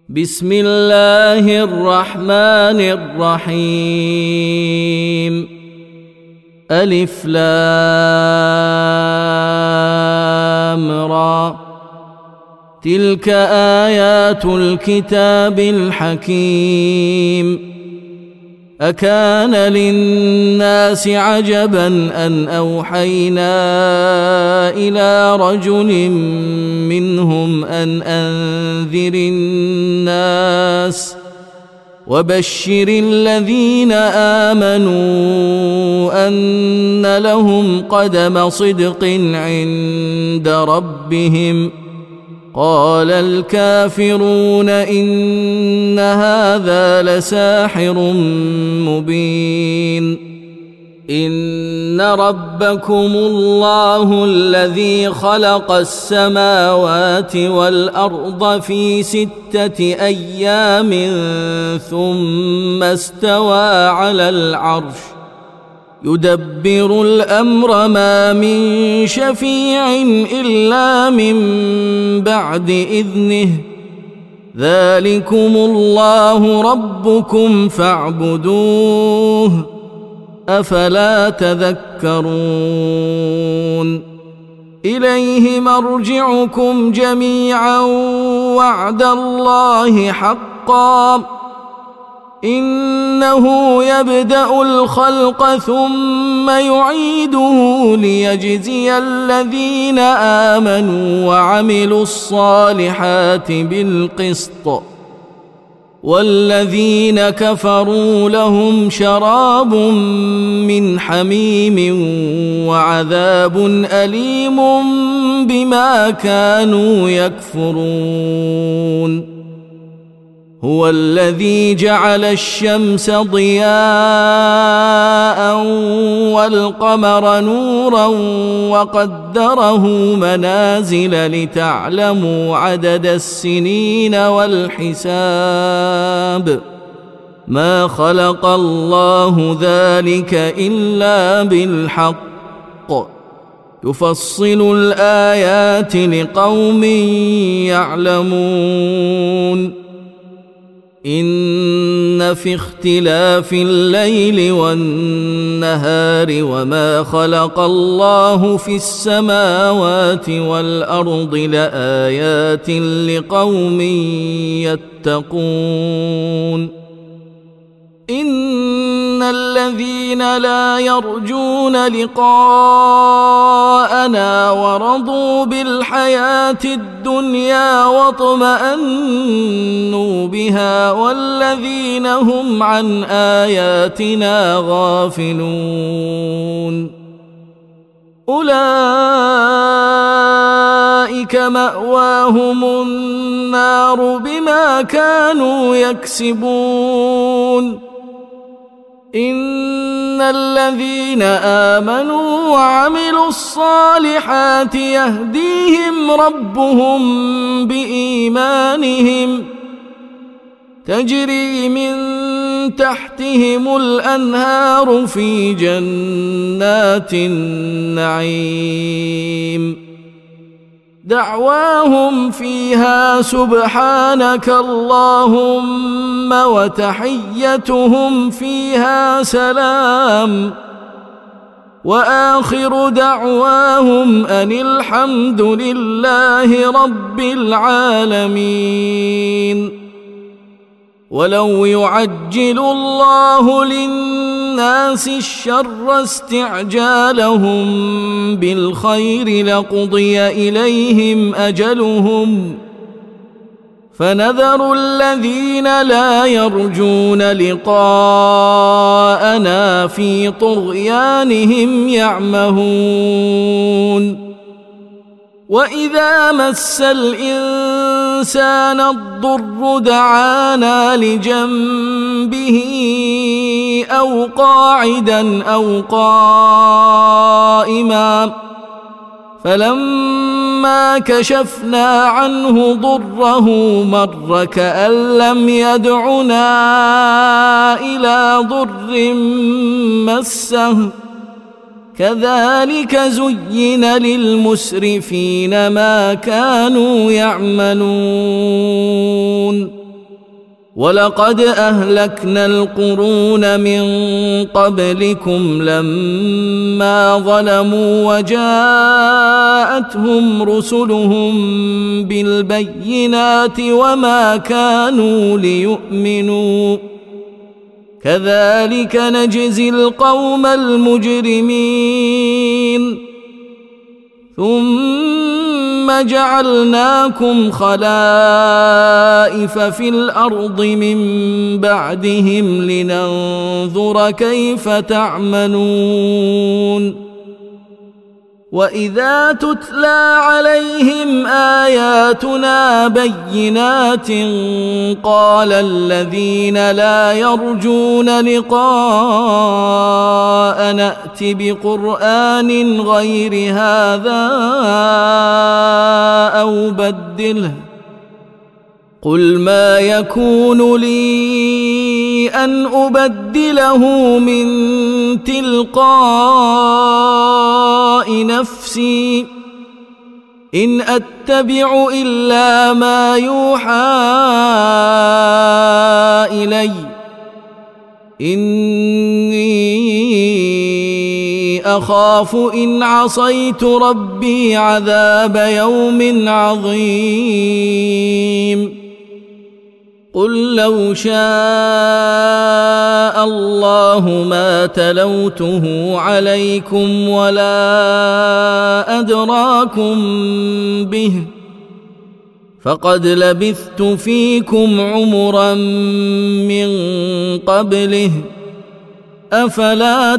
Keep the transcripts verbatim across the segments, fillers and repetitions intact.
بسم الله الرحمن الرحيم. ألف لام را. تلك آيات الكتاب الحكيم. أكان للناس عجبا أن أوحينا إلى رجل منهم أن أنذر الناس وبشر الذين آمنوا أن لهم قدم صدق عند ربهم. قال الكافرون إن هذا لساحر مبين. إن ربكم الله الذي خلق السماوات والأرض في ستة أيام ثم استوى على العرش يدبر الأمر ما من شفيع إلا من بعد إذنه. ذلكم الله ربكم فاعبدوه أفلا تذكرون. إليه مرجعكم جميعا وعد الله حقا. إنه يبدأ الخلق ثم يعيده ليجزي الذين آمنوا وعملوا الصالحات بالقسط والذين كفروا لهم شراب من حميم وعذاب أليم بما كانوا يكفرون. هو الذي جعل الشمس ضياء والقمر نورا وقدره منازل لتعلموا عدد السنين والحساب. ما خلق الله ذلك إلا بالحق يفصل الآيات لقوم يعلمون. إن في اختلاف الليل والنهار وما خلق الله في السماوات والأرض لآيات لقوم يتقون. إن الذين لا يرجون لقاءنا ورضوا بالحياة الدنيا واطمأنوا بها والذين هم عن آياتنا غافلون أولئك مأواهم النار بما كانوا يكسبون. إن الذين آمنوا وعملوا الصالحات يهديهم ربهم بإيمانهم تجري من تحتهم الأنهار في جنات النعيم. دعواهم فيها سبحانك اللهم وتحيتهم فيها سلام وآخر دعواهم أن الحمد لله رب العالمين. ولو يعجل الله للناس الشر استعجالهم بالخير لقضي إليهم أجلهم فنذر الذين لا يرجون لقاءنا في طغيانهم يعمهون. وإذا مس الإنسان الضر دعانا لجنبه أو قاعدا أو قائما فلما كشفنا عنه ضره مر كأن لم يدعنا إلى ضر مسه كذلك زين للمسرفين ما كانوا يعملون ولقد أهلكنا القرون من قبلكم لما ظلموا وجاءتهم رسلهم بالبينات وما كانوا ليؤمنوا كذلك نجزي القوم المجرمين ثم جعلناكم خلائف في الأرض من بعدهم لننظر كيف تعملون وإذا تتلى عليهم آياتنا بينات قال الذين لا يرجون لقاء نأت بقرآن غير هذا أو بدله قل ما يكون لي أن أبدله من تلقاء نفسي إن أتبع إلا ما يوحى إلي إني أخاف إن عصيت ربي عذاب يوم عظيم قل لو شاء الله ما تلوته عليكم ولا أدراكم به فقد لبثت فيكم عمرا من قبله أفلا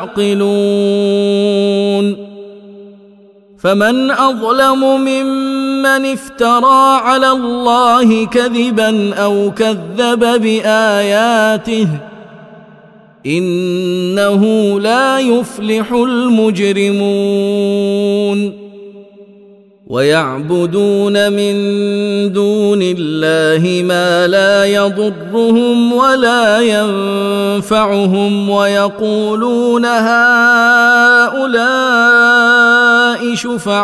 تعقلون فمن أظلم ممن افترى على الله كذبا أو كذب بآياته إنه لا يفلح المجرمون ويعبدون من دون الله ما لا يضرهم ولا ينفعهم ويقولون هؤلاء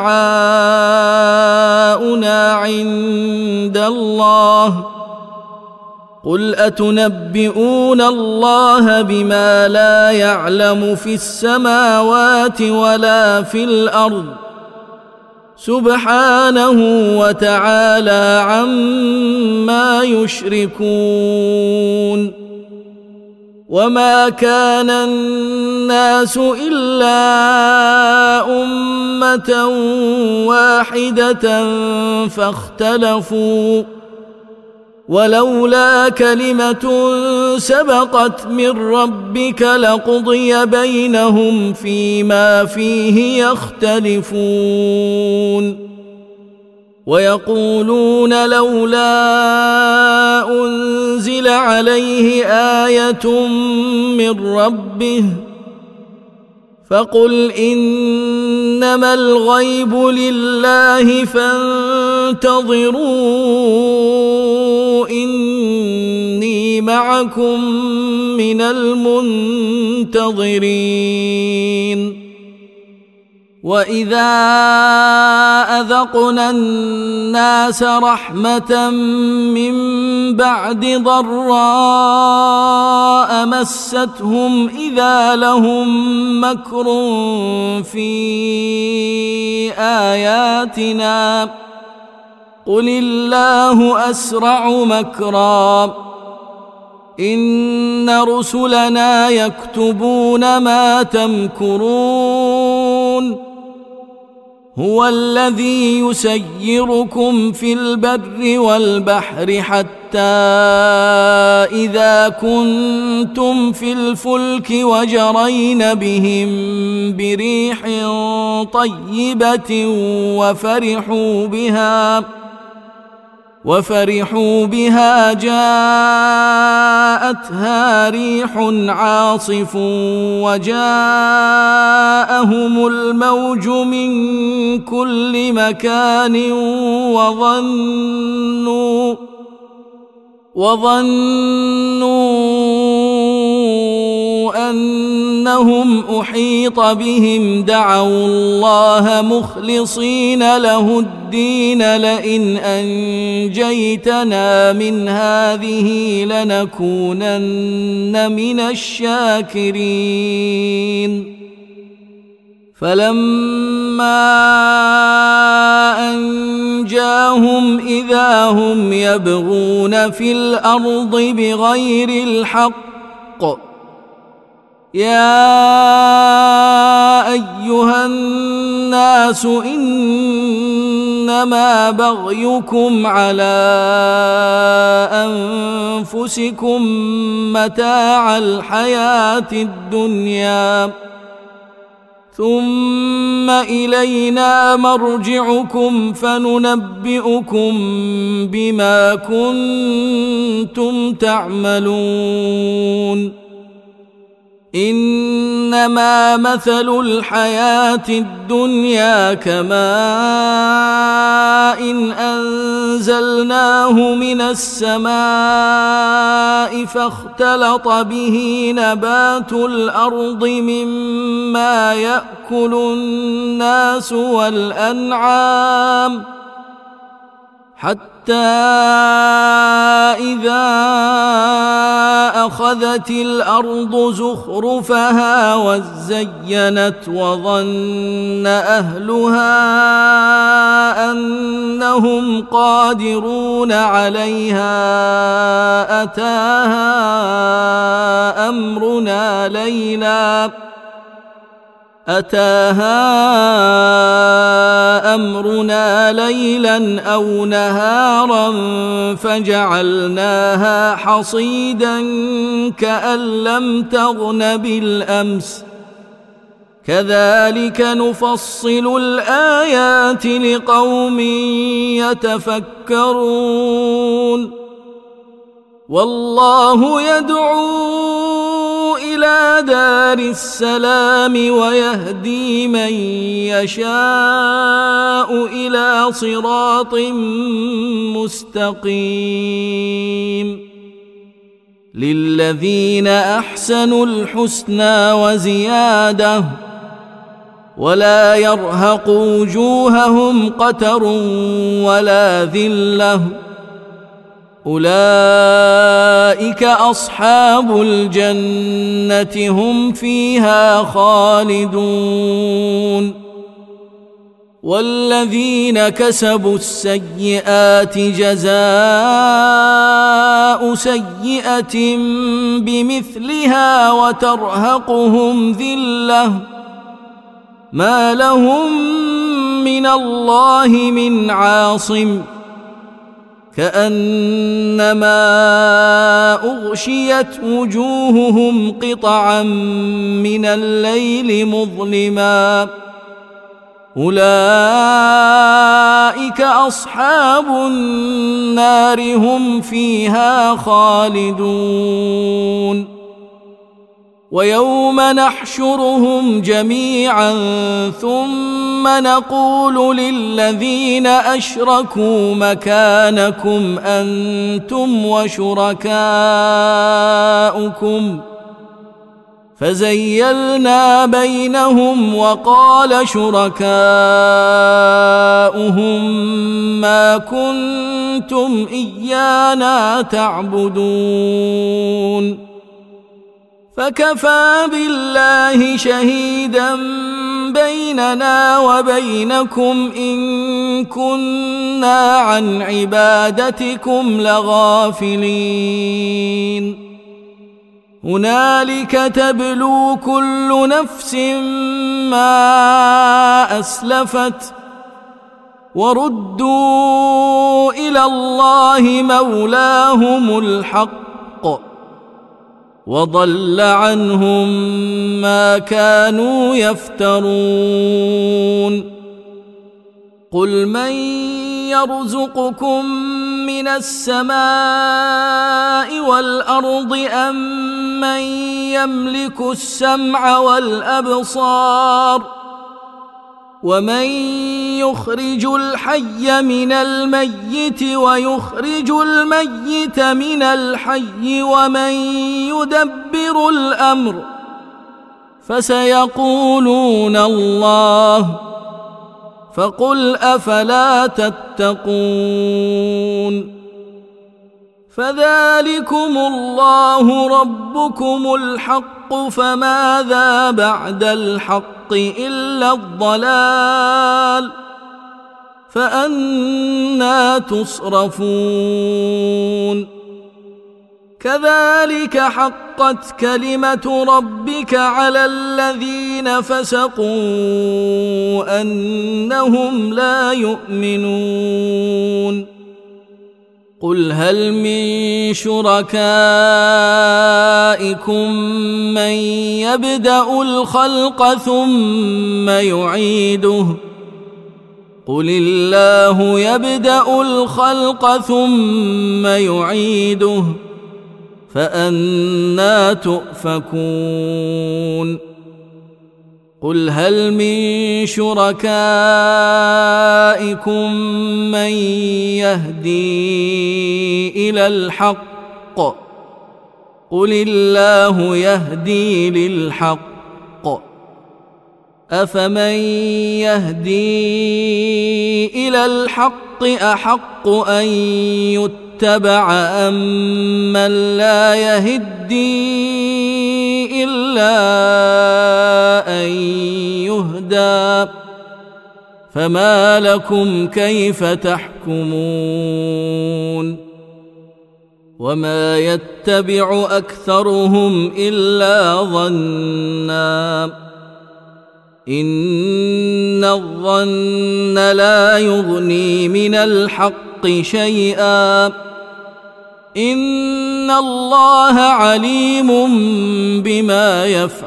شفعاؤنا عند الله قل أتنبئون الله بما لا يعلم في السماوات ولا في الأرض سبحانه وتعالى عما يشركون وما كان الناس إلا أمة واحدة فاختلفوا ولولا كلمة سبقت من ربك لقضي بينهم فيما فيه يختلفون ويقولون لولا أنزل عليه آية من ربه فقل إنما الغيب لله فانتظروا إني معكم من المنتظرين وإذا أذقنا الناس رحمة من بعد ضراء مستهم إذا لهم مكر في آياتنا قل الله أسرع مكرا إن رسلنا يكتبون ما تمكرون هو الذي يسيركم في البر والبحر حتى إذا كنتم في الفلك وجرين بهم بريح طيبة وفرحوا بها وفرحوا بها جاءتها ريح عاصف وجاءهم الموج من كل مكان وظنوا وظنوا أن أنهم أحيط بهم دعوا الله مخلصين له الدين لئن أنجيتنا من هذه لنكونن من الشاكرين فلما أنجاهم إذا هم يبغون في الأرض بغير الحق يا أيها الناس إنما بغيكم على أنفسكم متاع الحياة الدنيا ثم إلينا مرجعكم فننبئكم بما كنتم تعملون إنما مثل الحياة الدنيا كماء إن أنزلناه من السماء فاختلط به نبات الأرض مما يأكل الناس والأنعام حتى إذا أخذت الأرض زخرفها وزينت وظن أهلها أنهم قادرون عليها أتاها أمرنا ليلاً أتاها أمرنا ليلا أو نهارا فجعلناها حصيدا كأن لم تغن بالأمس كذلك نفصل الآيات لقوم يتفكرون والله يدعو إلى دار السلام ويهدي من يشاء إلى صراط مستقيم للذين أحسنوا الحسنى وزيادة ولا يرهق وجوههم قتر ولا ذلة أولئك أصحاب الجنة هم فيها خالدون والذين كسبوا السيئات جزاء سيئة بمثلها وترهقهم ذلة ما لهم من الله من عاصم كأنما أغشيت وجوههم قطعا من الليل مظلما أولئك أصحاب النار هم فيها خالدون ويوم نحشرهم جميعا ثم نقول للذين أشركوا مكانكم أنتم وشركاؤكم فزيلنا بينهم وقال شركاؤهم ما كنتم إيانا تعبدون فكفى بالله شهيدا بيننا وبينكم إن كنا عن عبادتكم لغافلين هنالك تبلو كل نفس ما أسلفت وردوا إلى الله مولاهم الحق وضل عنهم ما كانوا يفترون قل من يرزقكم من السماء والأرض أم من يملك السمع والأبصار ومن يخرج الحي من الميت ويخرج الميت من الحي ومن يدبر الأمر فسيقولون الله، فقل أفلا تتقون. فذلكم الله ربكم الحق، فماذا بعد الحق إلا الضلال، فأنى تصرفون. كذلك حقت كلمة ربك على الذين فسقوا أنهم لا يؤمنون. قل هل من شركائكم من يبدأ الخلق ثم يعيده، قل الله يبدأ الخلق ثم يعيده، فأنى تؤفكون. قل هل من شركائكم من يهدي إلى الحق، قل الله يهدي للحق، أفمن يهدي إلى الحق أحق أن يتبع أم من لا يهدي إلا أن يهدى، فما لكم كيف تحكمون. وما يتبع أكثرهم إلا ظنًّا، إن الظن لا يغني من الحق شيئا، إن الله عليم بما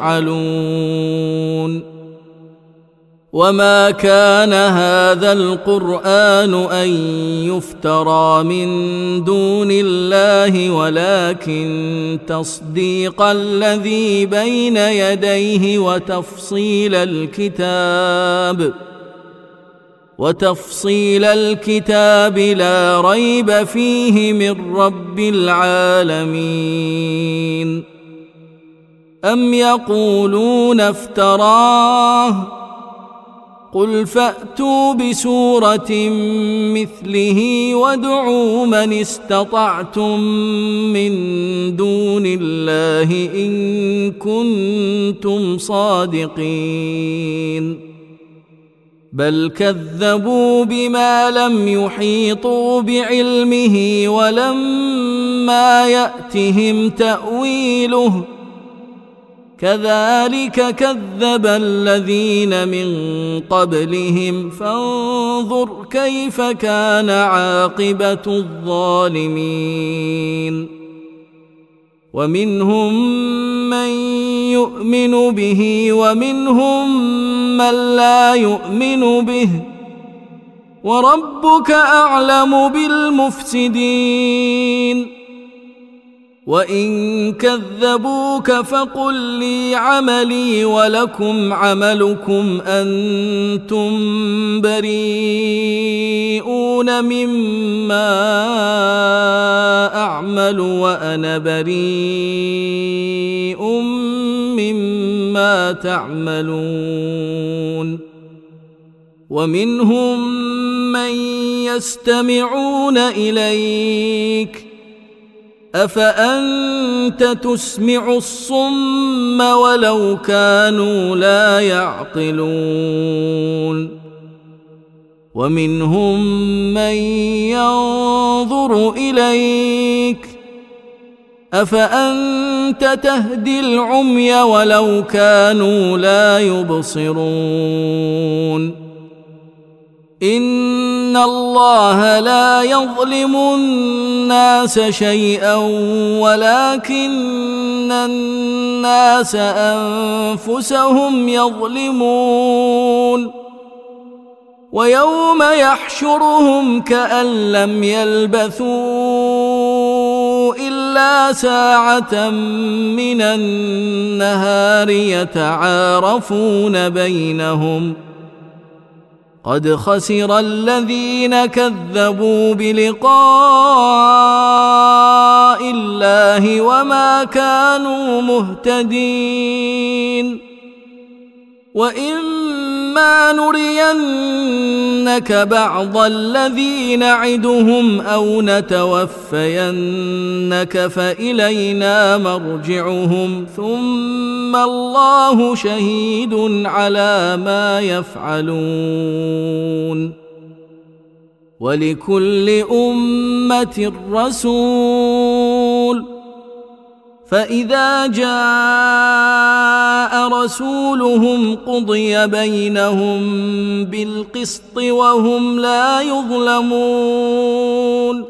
يفعلون. وما كان هذا القرآن أن يفترى من دون الله، ولكن تصديق الذي بين يديه وتفصيل الكتاب وتفصيل الكتاب لا ريب فيه من رب العالمين. أم يقولون افتراه، قل فأتوا بسورة مثله وادعوا من استطعتم من دون الله إن كنتم صادقين. بل كذبوا بما لم يحيطوا بعلمه ولما يأتهم تأويله، كذلك كذب الذين من قبلهم، فانظر كيف كان عاقبة الظالمين. ومنهم من يؤمن به ومنهم من لا يؤمن به، وربك أعلم بالمفسدين. وإن كذبوك فقل لي عملي ولكم عملكم أنتم بريئون مما أعمل وأنا بريء مما تعملون. ومنهم من يستمعون إليك، أفأنت تسمع الصم ولو كانوا لا يعقلون. ومنهم من ينظر إليك، أفأنت تهدي العمي ولو كانوا لا يبصرون. إن الله لا يظلم الناس شيئا ولكن الناس أنفسهم يظلمون. ويوم يحشرهم كأن لم يلبثوا إلا ساعة من النهار يتعارفون بينهم، قد خسر الذين كذبوا بلقاء الله وما كانوا مهتدين. وإما نرينك بعض الذي نعدهم أو نتوفينك فإلينا مرجعهم ثم الله شهيد على ما يفعلون ولكل أمة رسول فإذا جاء رسولهم قضي بينهم بالقسط وهم لا يظلمون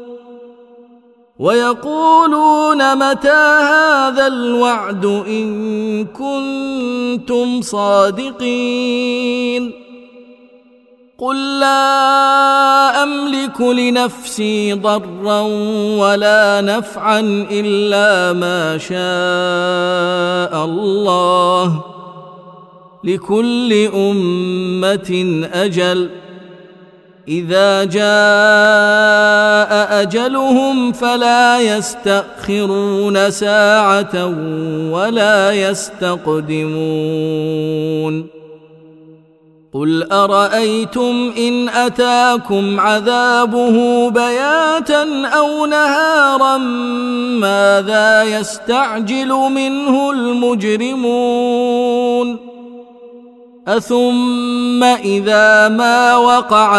ويقولون متى هذا الوعد إن كنتم صادقين قل لا أملك لنفسي ضرا ولا نفعا إلا ما شاء الله لكل أمة أجل إذا جاء أجلهم فلا يستأخرون ساعة ولا يستقدمون قل أرأيتم إن أتاكم عذابه بياتا أو نهارا ماذا يستعجل منه المجرمون أثم إذا ما وقع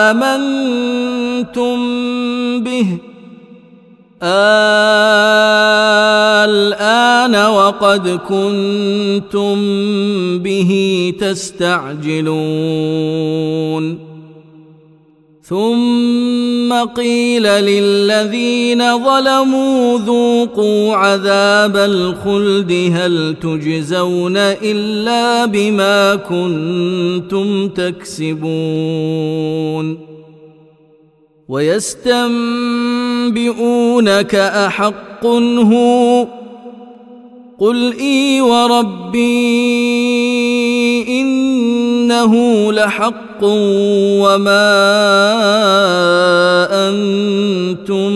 آمنتم به الآن وقد كنتم به تستعجلون ثم قيل للذين ظلموا ذوقوا عذاب الخلد هل تجزون إلا بما كنتم تكسبون ويستنبئونك أحق هو قل إي وربي إنه لحق وما أنتم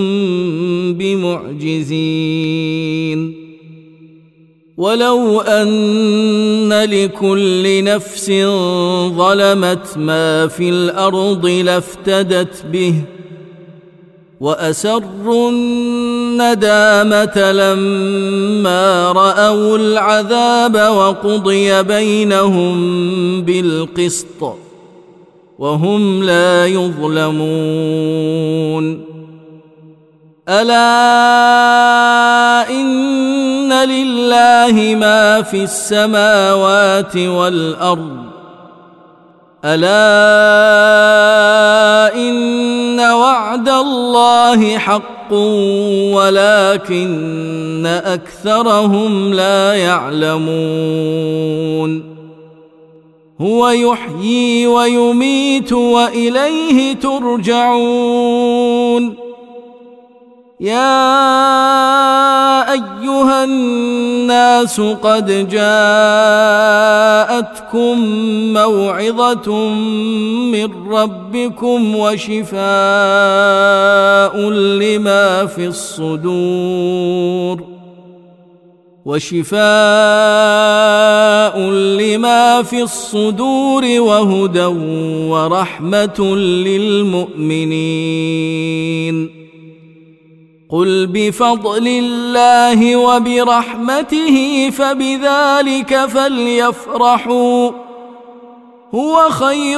بمعجزين ولو أن لكل نفس ظلمت ما في الأرض لافتدت به وأسروا الندامة لما رأوا العذاب وقضي بينهم بالقسط وهم لا يظلمون ألا إن لله ما في السماوات والأرض ألا إن وعد الله حق ولكن أكثرهم لا يعلمون هو يحيي ويميت وإليه ترجعون يا أيها الناس قد جاءتكم موعظة من ربكم وشفاء لما في الصدور وشفاء لما في الصدور وهدى ورحمة للمؤمنين قل بفضل الله وبرحمته فبذلك فليفرحوا هو خير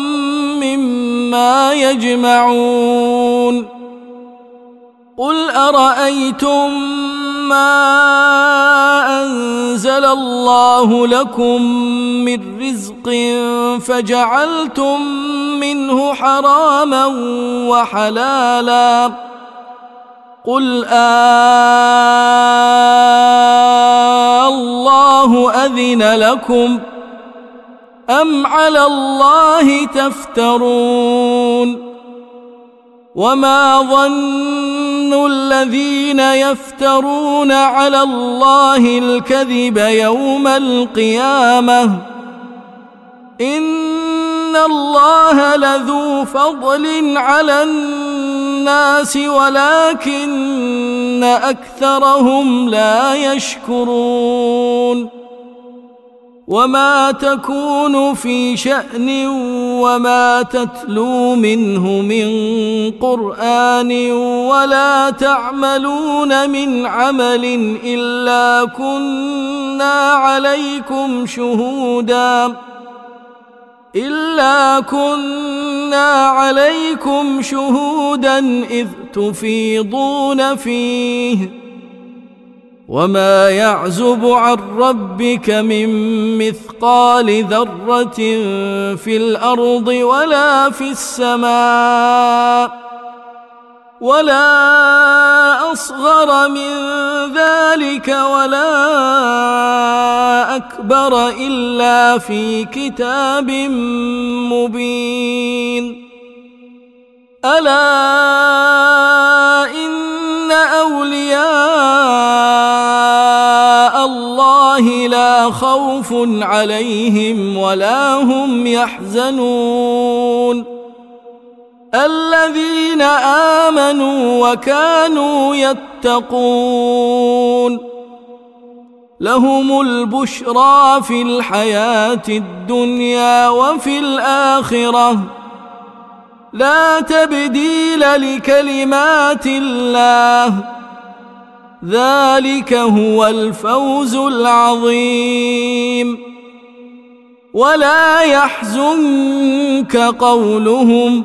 مما يجمعون قل أرأيتم ما أنزل الله لكم من رزق فجعلتم منه حراما وحلالا قل آه الله أذن لكم أم على الله تفترون وما ظن الذين يفترون على الله الكذب يوم القيامة إن الله لذو فضل على الناس ولكن أكثرهم لا يشكرون وما تكون في شأن وما تتلو منه من قرآن ولا تعملون من عمل إلا كنا عليكم شهودا إلا كنا عليكم شهودا إذ تفيضون فيه وما يعزب عن ربك من مثقال ذرة في الأرض ولا في السماء ولا أصغر من ذلك ولا أكبر إلا في كتاب مبين ألا إن أولياء الله لا خوف عليهم ولا هم يحزنون الذين آمنوا وكانوا يتقون لهم البشرى في الحياة الدنيا وفي الآخرة لا تبديل لكلمات الله ذلك هو الفوز العظيم ولا يحزنك قولهم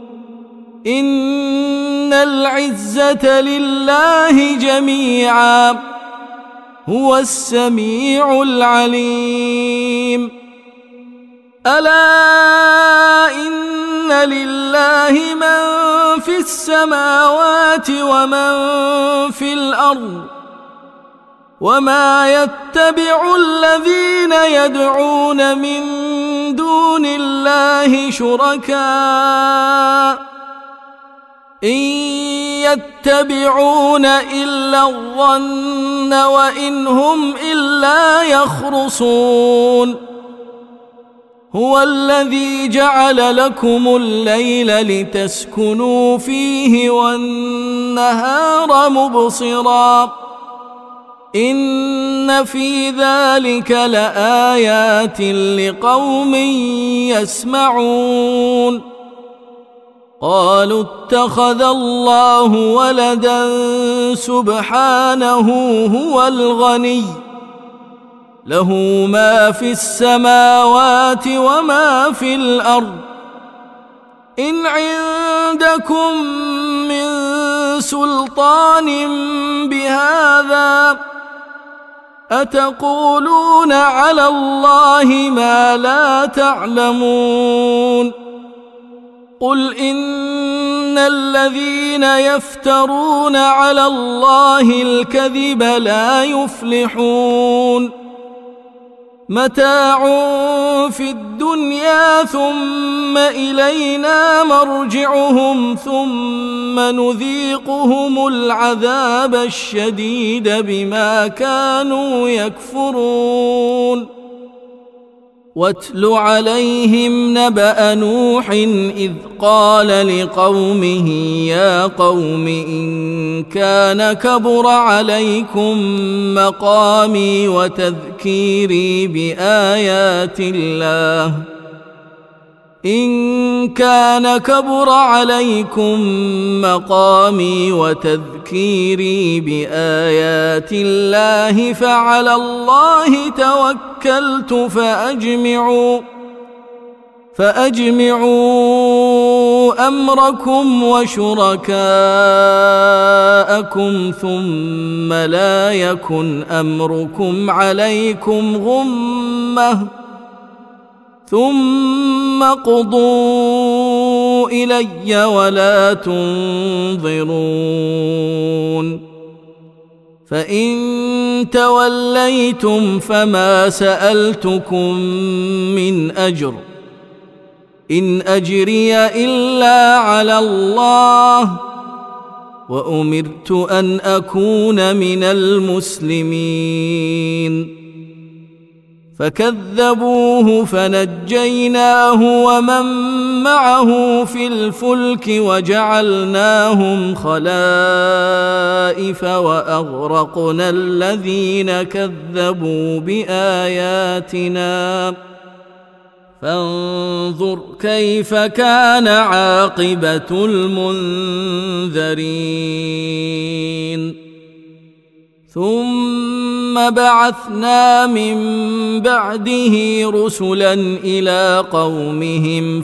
إن العزة لله جميعا هو السميع العليم ألا إن لله من في السماوات ومن في الأرض وما يتبع الذين يدعون من دون الله شركاء إن يتبعون إلا الظن وإن هم إلا يخرصون هو الذي جعل لكم الليل لتسكنوا فيه والنهار مبصرا إن في ذلك لآيات لقوم يسمعون قالوا اتخذ الله ولدا سبحانه هو الغني له ما في السماوات وما في الأرض إن عندكم من سلطان بهذا أتقولون على الله ما لا تعلمون قل إن الذين يفترون على الله الكذب لا يفلحون متاع في الدنيا ثم إلينا مرجعهم ثم نذيقهم العذاب الشديد بما كانوا يكفرون واتل عليهم نبأ نوح إذ قال لقومه يا قوم إن كان كبر عليكم مقامي وتذكيري بآيات الله إن كان كبر عليكم مقامي وتذكيري بآيات الله فعلى الله توكلت فأجمعوا فأجمعوا أمركم وشركاءكم ثم لا يكن أمركم عليكم غمة ثم قضوا إلي ولا تنظرون فإن توليتم فما سألتكم من أجر إن أجري إلا على الله وأمرت أن أكون من المسلمين فكذبوه فنجيناه ومن معه في الفلك وجعلناهم خلائف الخسائف وأغرقنا الذين كذبوا بآياتنا فانظر كيف كان عاقبة المنذرين ثم بعثنا من بعده رسلا إلى قومهم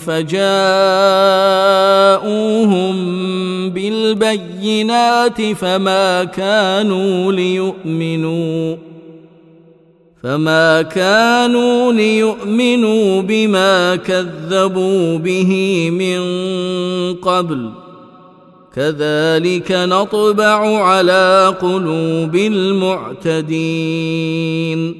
فجاءوهم بالبينات فما كانوا ليؤمنوا فما كانوا ليؤمنوا بما كذبوا به من قبل كذلك نطبع على قلوب المعتدين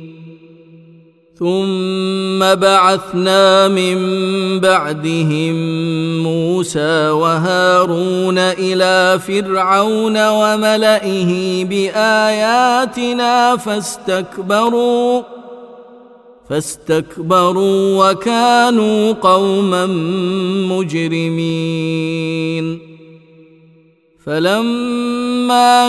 ثم بعثنا من بعدهم موسى وهارون إلى فرعون وملئه بآياتنا فاستكبروا فاستكبروا وكانوا قوما مجرمين فلما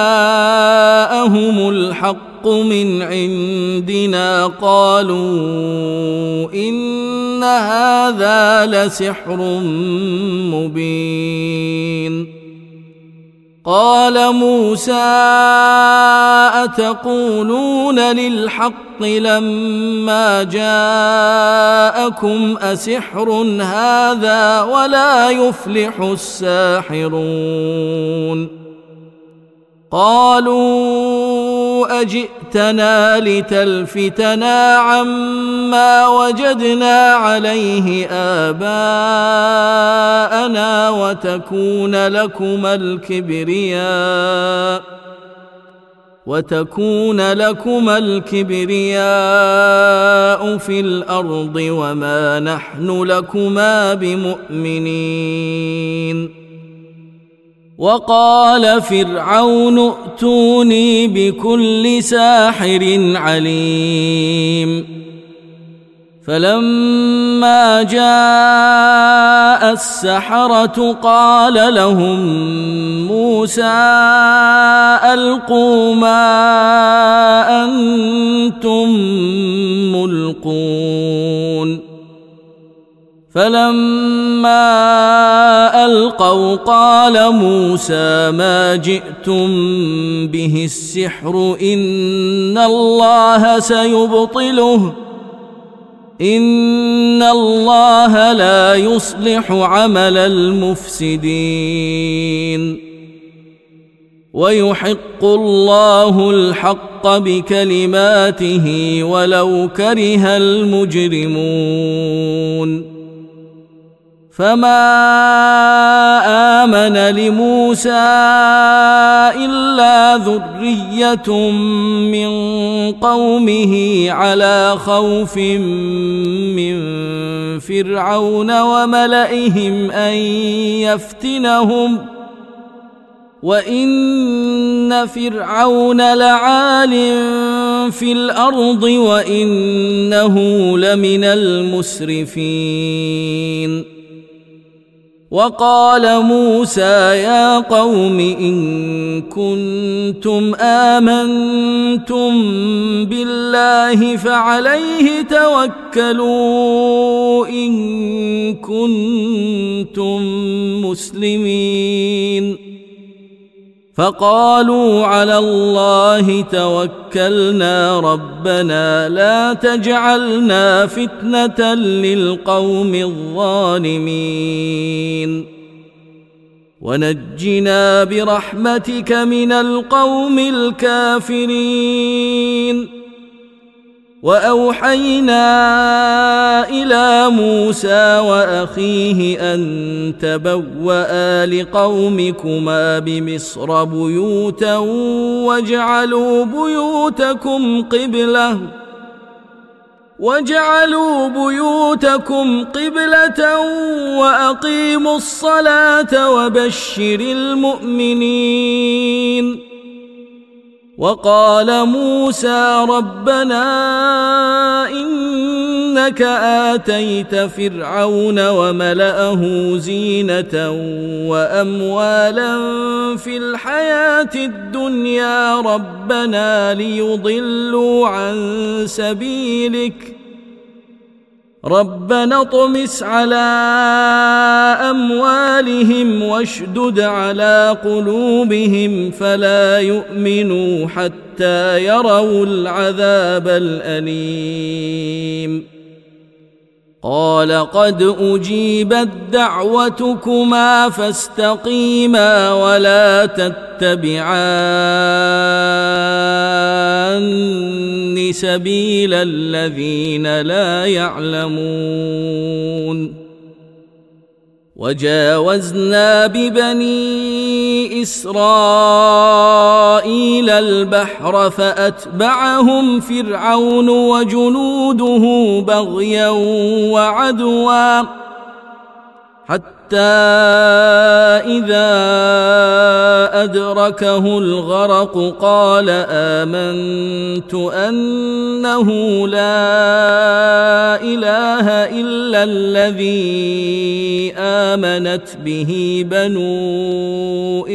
جاءهم الحق من عندنا قالوا إن هذا لسحر مبين قال موسى أتقولون للحق لما جاءكم أسحر هذا ولا يفلح الساحرون قالوا أجئتنا لتلفتنا عما وجدنا عليه آباءنا وتكون لكما الكبرياء وتكون لكما الكبرياء في الأرض وما نحن لكما بمؤمنين وقال فرعون ائتوني بكل ساحر عليم فلما جاء السحرة قال لهم موسى ألقوا ما أنتم ملقون فلما ألقوا قال موسى ما جئتم به السحر إن الله سيبطله إن الله لا يصلح عمل المفسدين ويحق الله الحق بكلماته ولو كره المجرمون فما آمن لموسى إلا ذرية من قومه على خوف من فرعون وملئهم أن يفتنهم وإن فرعون لعال في الأرض وإنه لمن المسرفين وقال موسى يا قوم إن كنتم آمنتم بالله فعليه توكلوا إن كنتم مسلمين فقالوا على الله توكلنا ربنا لا تجعلنا فتنة للقوم الظالمين ونجنا برحمتك من القوم الكافرين وأوحينا إلى موسى وأخيه أن تبوأ لقومكما بمصر بيوتا واجعلوا بيوتكم قبلة واجعلوا بيوتكم قبلة وأقيموا الصلاة وبشر المؤمنين وقال موسى ربنا إن إنك آتيت فرعون وملأه زينة وأموالا في الحياة الدنيا ربنا ليضلوا عن سبيلك ربنا اطمس على أموالهم واشدد على قلوبهم فلا يؤمنوا حتى يروا العذاب الأليم قال قد أجيبت دعوتكما فاستقيما ولا تتبعان سبيل الذين لا يعلمون وجاوزنا ببني إسرائيل البحر فأتبعهم فرعون وجنوده بغيا وعدوا حتى إذا أدركه الغرق قال آمنت أنه لا إله إلا الذي آمنت به بنو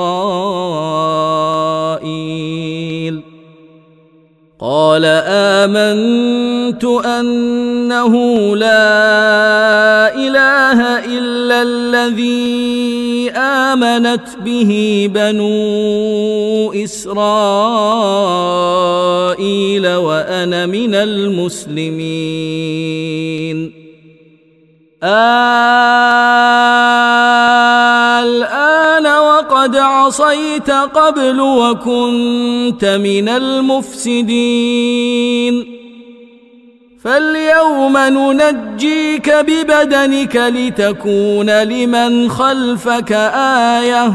إسرائيل قال آمنت أنه لا إله إلا الذي آمنت به بنو إسرائيل وأنا من المسلمين الآن وقد عصيت قبل وكنت من المفسدين فاليوم ننجيك ببدنك لتكون لمن خلفك آية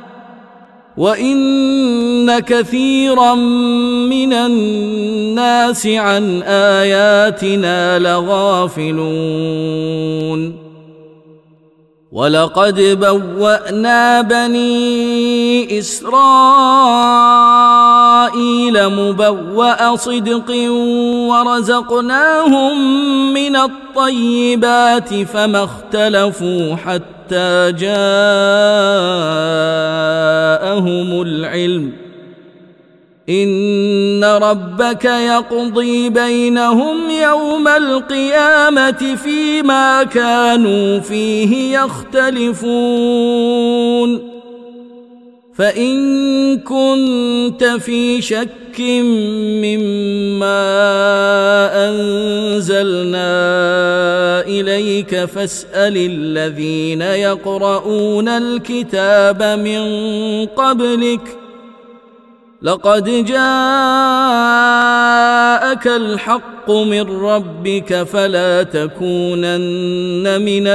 وإن كثيرا من الناس عن آياتنا لغافلون ولقد بوأنا بني إسرائيل مبوأ صدق ورزقناهم من الطيبات فما اختلفوا حتى جاءهم العلم إن ربك يقضي بينهم يوم القيامة فيما كانوا فيه يختلفون فإن كنت في شك مما أنزلنا إليك فاسأل الذين يقرؤون الكتاب من قبلك لقد جاءك الحق من ربك فلا تكونن من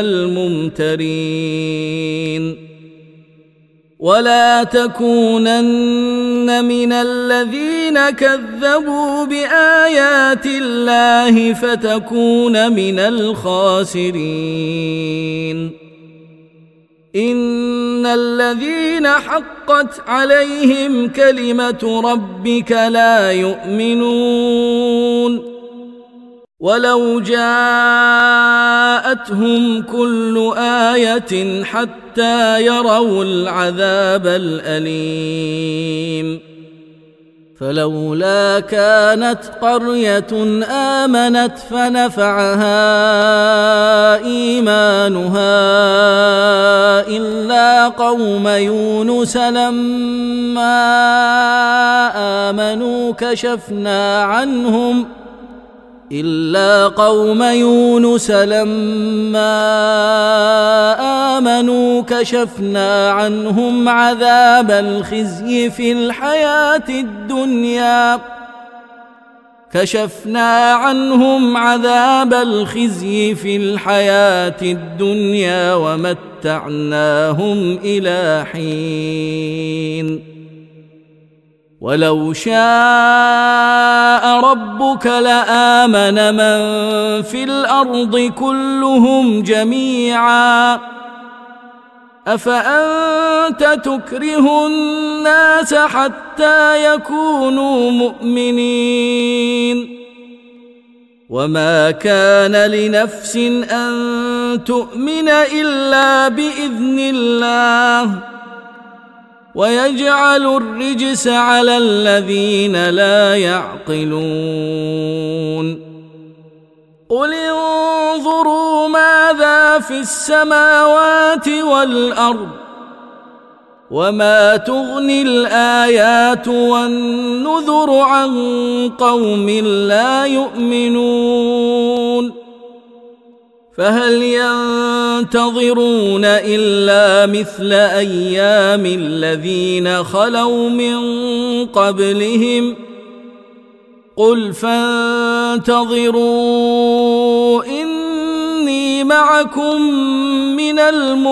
الممترين ولا تكونن من الذين كذبوا بآيات الله فتكون من الخاسرين إن الذين حقت عليهم كلمة ربك لا يؤمنون ولو جاءتهم كل آية حتى يروا العذاب الأليم فلولا كانت قرية آمنت فنفعها إيمانها إلا قوم يونس لما آمنوا كشفنا عنهم إلا قوم يونس لما آمنوا كشفنا عنهم عذاب الخزي في الحياة الدنيا كشفنا عنهم عذاب الخزي في الحياة الدنيا ومتعناهم إلى حين ولو شاء ربك لآمن من في الأرض كلهم جميعا أفأنت تكره الناس حتى يكونوا مؤمنين وما كان لنفس أن تؤمن إلا بإذن الله ويجعل الرجس على الذين لا يعقلون قل انظروا ماذا في السماوات والأرض وما تغني الآيات والنذر عن قوم لا يؤمنون فهل ينتظرون إلا مثل أيام الذين خلوا من قبلهم قل فانتظروا إني معكم من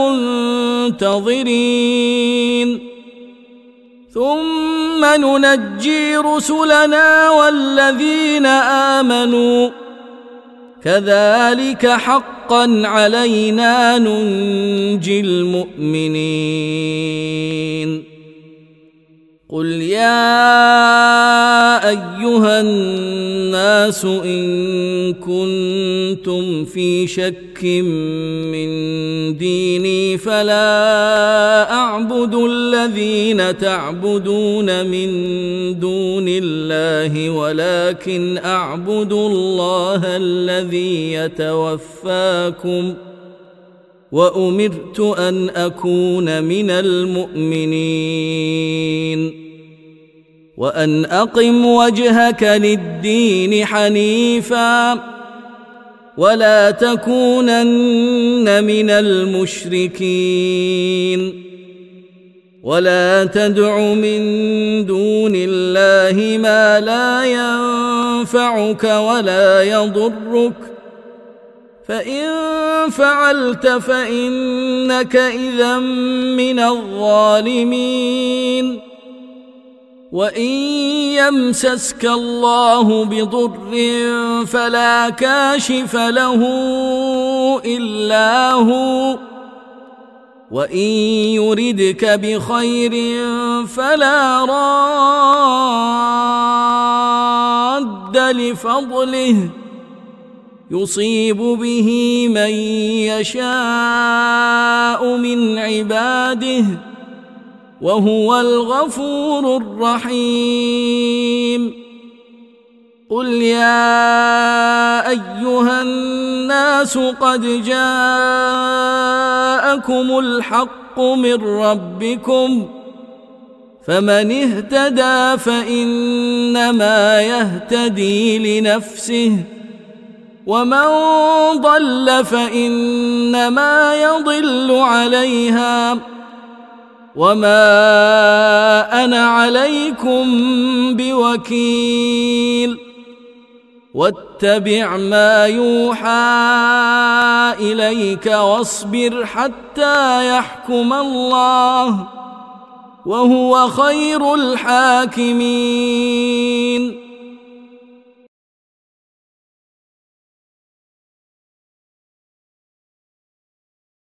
المنتظرين ثم ننجي رسلنا والذين آمنوا كذلك حقا علينا ننجي المؤمنين قل يا أيها الناس إن كنتم في شك من ديني فلا أعبد الذين تعبدون من دون الله ولكن أعبد الله الذي يتوفاكم وأمرت أن أكون من المؤمنين وأن أقم وجهك للدين حنيفا ولا تكونن من المشركين ولا تدع من دون الله ما لا ينفعك ولا يضرك فإن فعلت فإنك إذا من الظالمين وإن يمسسك الله بضر فلا كاشف له إلا هو وإن يردك بخير فلا راد لفضله يصيب به من يشاء من عباده وهو الغفور الرحيم قل يا أيها الناس قد جاءكم الحق من ربكم فمن اهتدى فإنما يهتدي لنفسه ومن ضل فإنما يضل عليها وما أنا عليكم بوكيل واتبع ما يوحى إليك واصبر حتى يحكم الله وهو خير الحاكمين